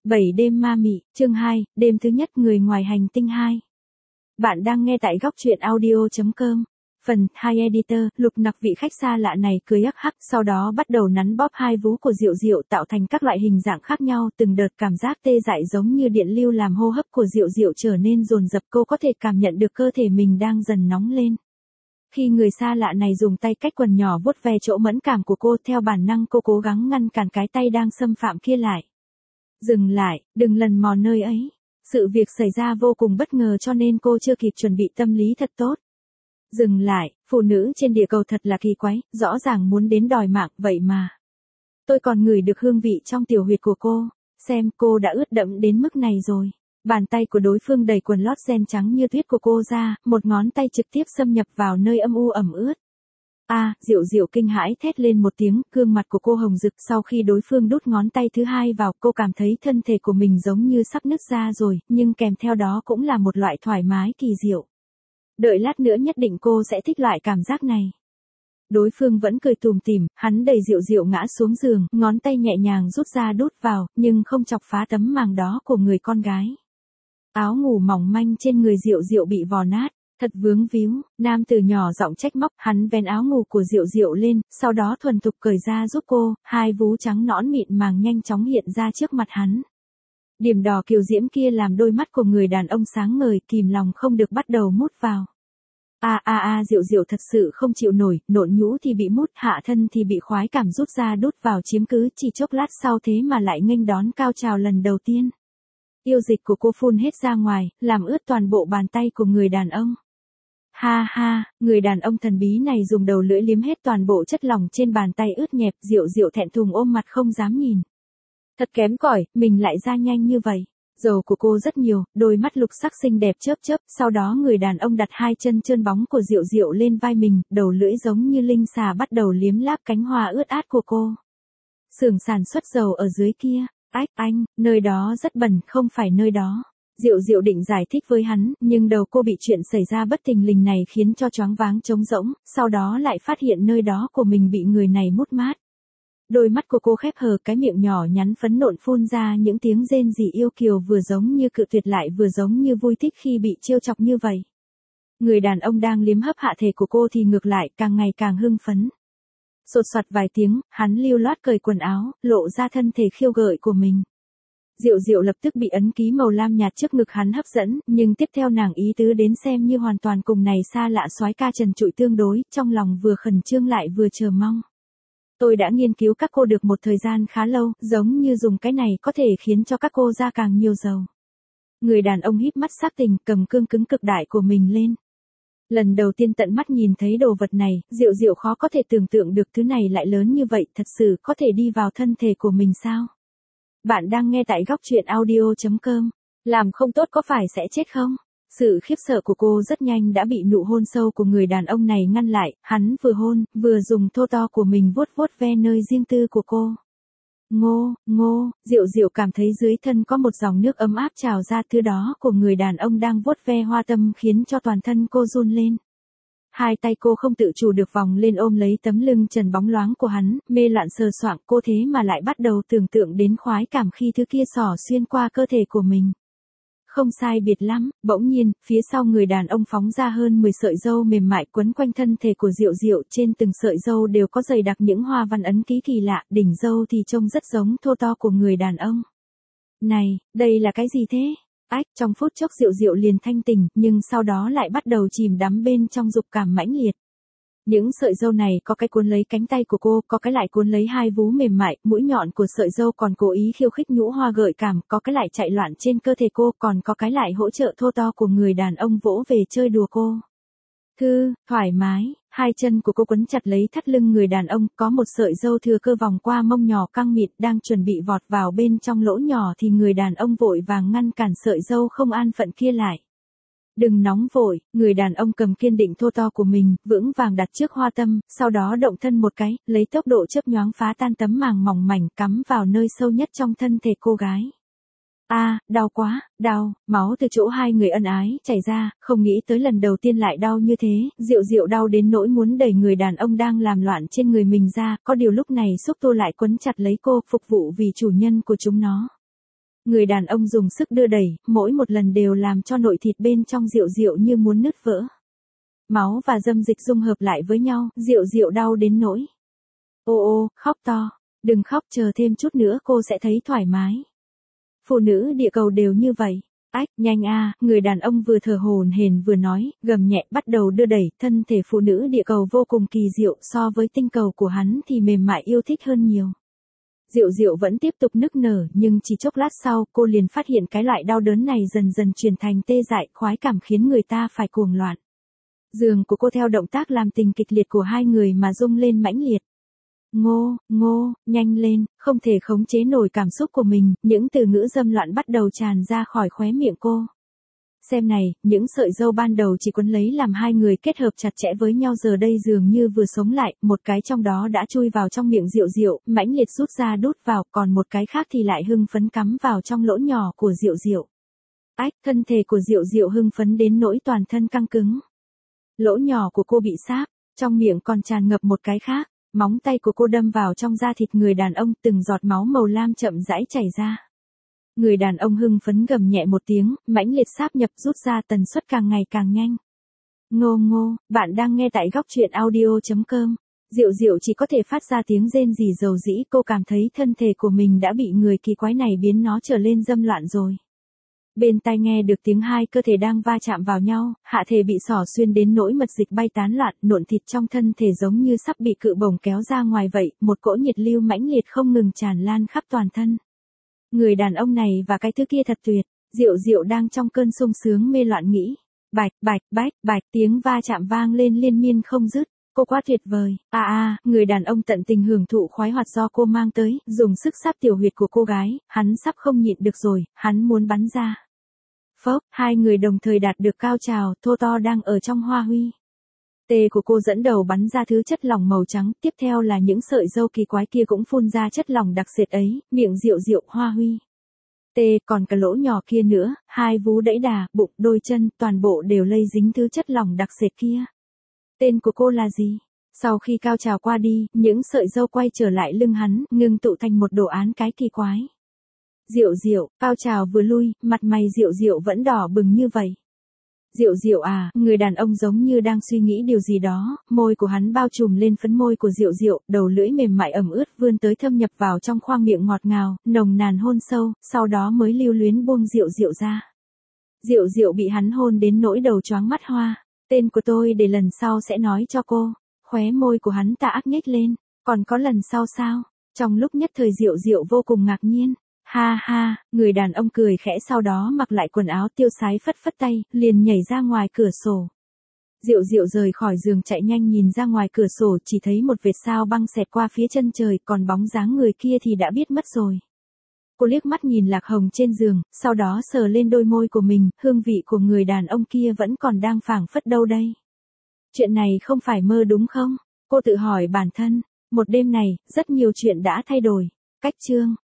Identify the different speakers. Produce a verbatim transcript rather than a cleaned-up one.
Speaker 1: bảy đêm ma mị, chương hai, đêm thứ nhất người ngoài hành tinh hai. Bạn đang nghe tại góc truyện audio chấm com. Phần hai editor, Lục Nặc vị khách xa lạ này cười hắc hắc, sau đó bắt đầu nắn bóp hai vú của Diệu Diệu tạo thành các loại hình dạng khác nhau, từng đợt cảm giác tê dại giống như điện lưu làm hô hấp của Diệu Diệu trở nên dồn dập, cô có thể cảm nhận được cơ thể mình đang dần nóng lên. Khi người xa lạ này dùng tay cách quần nhỏ vuốt ve chỗ mẫn cảm của cô, theo bản năng cô cố gắng ngăn cản cái tay đang xâm phạm kia lại. Dừng lại, đừng lần mò nơi ấy. Sự việc xảy ra vô cùng bất ngờ cho nên cô chưa kịp chuẩn bị tâm lý thật tốt. Dừng lại, phụ nữ trên địa cầu thật là kỳ quái, rõ ràng muốn đến đòi mạng vậy mà. Tôi còn ngửi được hương vị trong tiểu huyệt của cô, xem cô đã ướt đẫm đến mức này rồi. Bàn tay của đối phương đẩy quần lót ren trắng như tuyết của cô ra, một ngón tay trực tiếp xâm nhập vào nơi âm u ẩm ướt. A, à, Diệu Diệu kinh hãi thét lên một tiếng, gương mặt của cô hồng rực, sau khi đối phương đút ngón tay thứ hai vào, cô cảm thấy thân thể của mình giống như sắp nứt ra rồi, nhưng kèm theo đó cũng là một loại thoải mái kỳ diệu. Đợi lát nữa nhất định cô sẽ thích loại cảm giác này. Đối phương vẫn cười tủm tỉm, hắn đẩy Diệu Diệu ngã xuống giường, ngón tay nhẹ nhàng rút ra đút vào, nhưng không chọc phá tấm màng đó của người con gái. Áo ngủ mỏng manh trên người Diệu Diệu bị vò nát. Thật vướng víu, nam tử nhỏ giọng trách móc, hắn vén áo ngủ của Diệu Diệu lên, sau đó thuần thục cởi ra giúp cô, hai vú trắng nõn mịn màng nhanh chóng hiện ra trước mặt hắn. Điểm đỏ kiều diễm kia làm đôi mắt của người đàn ông sáng ngời, kìm lòng không được bắt đầu mút vào. A a a Diệu Diệu thật sự không chịu nổi, nộn nhũ thì bị mút, hạ thân thì bị khoái cảm rút ra đút vào chiếm cứ, chỉ chốc lát sau thế mà lại nghênh đón cao trào lần đầu tiên. Yêu dịch của cô phun hết ra ngoài, làm ướt toàn bộ bàn tay của người đàn ông. Ha ha, người đàn ông thần bí này dùng đầu lưỡi liếm hết toàn bộ chất lỏng trên bàn tay ướt nhẹp, Diệu Diệu thẹn thùng ôm mặt không dám nhìn. Thật kém cỏi, mình lại ra nhanh như vậy. Dầu của cô rất nhiều, đôi mắt lục sắc xinh đẹp chớp chớp, sau đó người đàn ông đặt hai chân trơn bóng của Diệu Diệu lên vai mình, đầu lưỡi giống như linh xà bắt đầu liếm láp cánh hoa ướt át của cô. Xưởng sản xuất dầu ở dưới kia, ách anh, nơi đó rất bẩn, không phải nơi đó. Diệu Diệu định giải thích với hắn, nhưng đầu cô bị chuyện xảy ra bất thình lình này khiến cho choáng váng trống rỗng, sau đó lại phát hiện nơi đó của mình bị người này mút mát. Đôi mắt của cô khép hờ, cái miệng nhỏ nhắn phấn nộn phun ra những tiếng rên rỉ yêu kiều vừa giống như cự tuyệt lại vừa giống như vui thích khi bị trêu chọc như vậy. Người đàn ông đang liếm hấp hạ thể của cô thì ngược lại càng ngày càng hưng phấn. Sột soạt vài tiếng, hắn lưu loát cởi quần áo, lộ ra thân thể khiêu gợi của mình. Diệu Diệu lập tức bị ấn ký màu lam nhạt trước ngực hắn hấp dẫn, nhưng tiếp theo nàng ý tứ đến xem như hoàn toàn cùng này xa lạ soái ca trần trụi tương đối, trong lòng vừa khẩn trương lại vừa chờ mong. Tôi đã nghiên cứu các cô được một thời gian khá lâu, giống như dùng cái này có thể khiến cho các cô ra càng nhiều dầu. Người đàn ông híp mắt sắc tình, cầm cương cứng cực đại của mình lên. Lần đầu tiên tận mắt nhìn thấy đồ vật này, Diệu Diệu khó có thể tưởng tượng được thứ này lại lớn như vậy, thật sự có thể đi vào thân thể của mình sao? Bạn đang nghe tại góc truyện audio chấm com. Làm không tốt có phải sẽ chết không? Sự khiếp sợ của cô rất nhanh đã bị nụ hôn sâu của người đàn ông này ngăn lại, hắn vừa hôn, vừa dùng thô to của mình vuốt vuốt ve nơi riêng tư của cô. Ngô, ngô, Diệu Diệu cảm thấy dưới thân có một dòng nước ấm áp trào ra, thứ đó của người đàn ông đang vuốt ve hoa tâm khiến cho toàn thân cô run lên. Hai tay cô không tự chủ được vòng lên ôm lấy tấm lưng trần bóng loáng của hắn, mê loạn sờ soạng, cô thế mà lại bắt đầu tưởng tượng đến khoái cảm khi thứ kia xỏ xuyên qua cơ thể của mình. Không sai biệt lắm, bỗng nhiên, phía sau người đàn ông phóng ra hơn mười sợi râu mềm mại quấn quanh thân thể của Diệu Diệu, trên từng sợi râu đều có dày đặc những hoa văn ấn ký kỳ lạ, đỉnh râu thì trông rất giống thô to của người đàn ông. Này, đây là cái gì thế? Ách, trong phút chốc Diệu Diệu liền thanh tỉnh, nhưng sau đó lại bắt đầu chìm đắm bên trong dục cảm mãnh liệt. Những sợi râu này có cái cuốn lấy cánh tay của cô, có cái lại cuốn lấy hai vú mềm mại, mũi nhọn của sợi râu còn cố ý khiêu khích nhũ hoa gợi cảm, có cái lại chạy loạn trên cơ thể cô, còn có cái lại hỗ trợ thô to của người đàn ông vỗ về chơi đùa cô. Thư, thoải mái, hai chân của cô quấn chặt lấy thắt lưng người đàn ông, có một sợi râu thừa cơ vòng qua mông nhỏ căng mịn đang chuẩn bị vọt vào bên trong lỗ nhỏ thì người đàn ông vội vàng ngăn cản sợi râu không an phận kia lại. Đừng nóng vội, người đàn ông cầm kiên định thô to của mình, vững vàng đặt trước hoa tâm, sau đó động thân một cái, lấy tốc độ chớp nhoáng phá tan tấm màng mỏng mảnh cắm vào nơi sâu nhất trong thân thể cô gái. A, à, đau quá, đau, máu từ chỗ hai người ân ái chảy ra, không nghĩ tới lần đầu tiên lại đau như thế, Diệu Diệu đau đến nỗi muốn đẩy người đàn ông đang làm loạn trên người mình ra, có điều lúc này xúc tu lại quấn chặt lấy cô, phục vụ vì chủ nhân của chúng nó. Người đàn ông dùng sức đưa đẩy, mỗi một lần đều làm cho nội thịt bên trong Diệu Diệu như muốn nứt vỡ. Máu và dâm dịch dung hợp lại với nhau, Diệu Diệu đau đến nỗi. Ô ô, khóc to. Đừng khóc, chờ thêm chút nữa cô sẽ thấy thoải mái. Phụ nữ địa cầu đều như vậy. Ách, nhanh a, người đàn ông vừa thở hổn hển vừa nói, gầm nhẹ bắt đầu đưa đẩy, thân thể phụ nữ địa cầu vô cùng kỳ diệu, so với tinh cầu của hắn thì mềm mại yêu thích hơn nhiều. Diệu Diệu vẫn tiếp tục nức nở, nhưng chỉ chốc lát sau, cô liền phát hiện cái loại đau đớn này dần dần chuyển thành tê dại, khoái cảm khiến người ta phải cuồng loạn. Giường của cô theo động tác làm tình kịch liệt của hai người mà rung lên mãnh liệt. Ngô, ngô, nhanh lên, không thể khống chế nổi cảm xúc của mình, những từ ngữ dâm loạn bắt đầu tràn ra khỏi khóe miệng cô. Xem này, những sợi râu ban đầu chỉ quấn lấy làm hai người kết hợp chặt chẽ với nhau giờ đây dường như vừa sống lại, một cái trong đó đã chui vào trong miệng Diệu Diệu, mãnh liệt rút ra đút vào, còn một cái khác thì lại hưng phấn cắm vào trong lỗ nhỏ của Diệu Diệu. Ách, thân thể của Diệu Diệu hưng phấn đến nỗi toàn thân căng cứng. Lỗ nhỏ của cô bị sáp, trong miệng còn tràn ngập một cái khác. Móng tay của cô đâm vào trong da thịt người đàn ông, từng giọt máu màu lam chậm rãi chảy ra. Người đàn ông hưng phấn gầm nhẹ một tiếng, mãnh liệt sáp nhập rút ra tần suất càng ngày càng nhanh. Ngô ngô, bạn đang nghe tại góc truyện audio chấm com. Diệu Diệu chỉ có thể phát ra tiếng rên rỉ dầu dĩ, cô cảm thấy thân thể của mình đã bị người kỳ quái này biến nó trở lên dâm loạn rồi. Bên tai nghe được tiếng hai cơ thể đang va chạm vào nhau, hạ thể bị xỏ xuyên đến nỗi mật dịch bay tán loạn, nộn thịt trong thân thể giống như sắp bị cự bổng kéo ra ngoài vậy, một cỗ nhiệt lưu mãnh liệt không ngừng tràn lan khắp toàn thân. Người đàn ông này và cái thứ kia thật tuyệt, Diệu Diệu đang trong cơn sung sướng mê loạn nghĩ. Bạch, bạch, bạch, bạch, tiếng va chạm vang lên liên miên không dứt. Cô quá tuyệt vời, à à, người đàn ông tận tình hưởng thụ khoái hoạt do cô mang tới, dùng sức sáp tiểu huyệt của cô gái, hắn sắp không nhịn được rồi, hắn muốn bắn ra. Phốc, hai người đồng thời đạt được cao trào, thô to đang ở trong hoa huy. Tê của cô dẫn đầu bắn ra thứ chất lỏng màu trắng, tiếp theo là những sợi râu kỳ quái kia cũng phun ra chất lỏng đặc sệt ấy, miệng Diệu Diệu hoa huy. Tê, còn cả lỗ nhỏ kia nữa, hai vú đẫy đà, bụng, đôi chân, toàn bộ đều lây dính thứ chất lỏng đặc sệt kia. Tên của cô là gì? Sau khi cao trào qua đi, những sợi râu quay trở lại lưng hắn, ngưng tụ thành một đồ án cái kỳ quái. Diệu Diệu, cao trào vừa lui, mặt mày Diệu Diệu vẫn đỏ bừng như vậy. Diệu Diệu à, người đàn ông giống như đang suy nghĩ điều gì đó, môi của hắn bao trùm lên phấn môi của Diệu Diệu, đầu lưỡi mềm mại ẩm ướt vươn tới thâm nhập vào trong khoang miệng ngọt ngào, nồng nàn hôn sâu, sau đó mới lưu luyến buông Diệu Diệu ra. Diệu Diệu bị hắn hôn đến nỗi đầu choáng mắt hoa. Tên của tôi để lần sau sẽ nói cho cô. Khóe môi của hắn ta ác nhếch lên. Còn có lần sau sao? Trong lúc nhất thời Diệu Diệu vô cùng ngạc nhiên. Ha ha, người đàn ông cười khẽ sau đó mặc lại quần áo tiêu sái phất phất tay, liền nhảy ra ngoài cửa sổ. Diệu Diệu rời khỏi giường chạy nhanh nhìn ra ngoài cửa sổ, chỉ thấy một vệt sao băng xẹt qua phía chân trời, còn bóng dáng người kia thì đã biết mất rồi. Cô liếc mắt nhìn Lạc Hồng trên giường, sau đó sờ lên đôi môi của mình, hương vị của người đàn ông kia vẫn còn đang phảng phất đâu đây. Chuyện này không phải mơ đúng không? Cô tự hỏi bản thân, một đêm này, rất nhiều chuyện đã thay đổi. Cách chương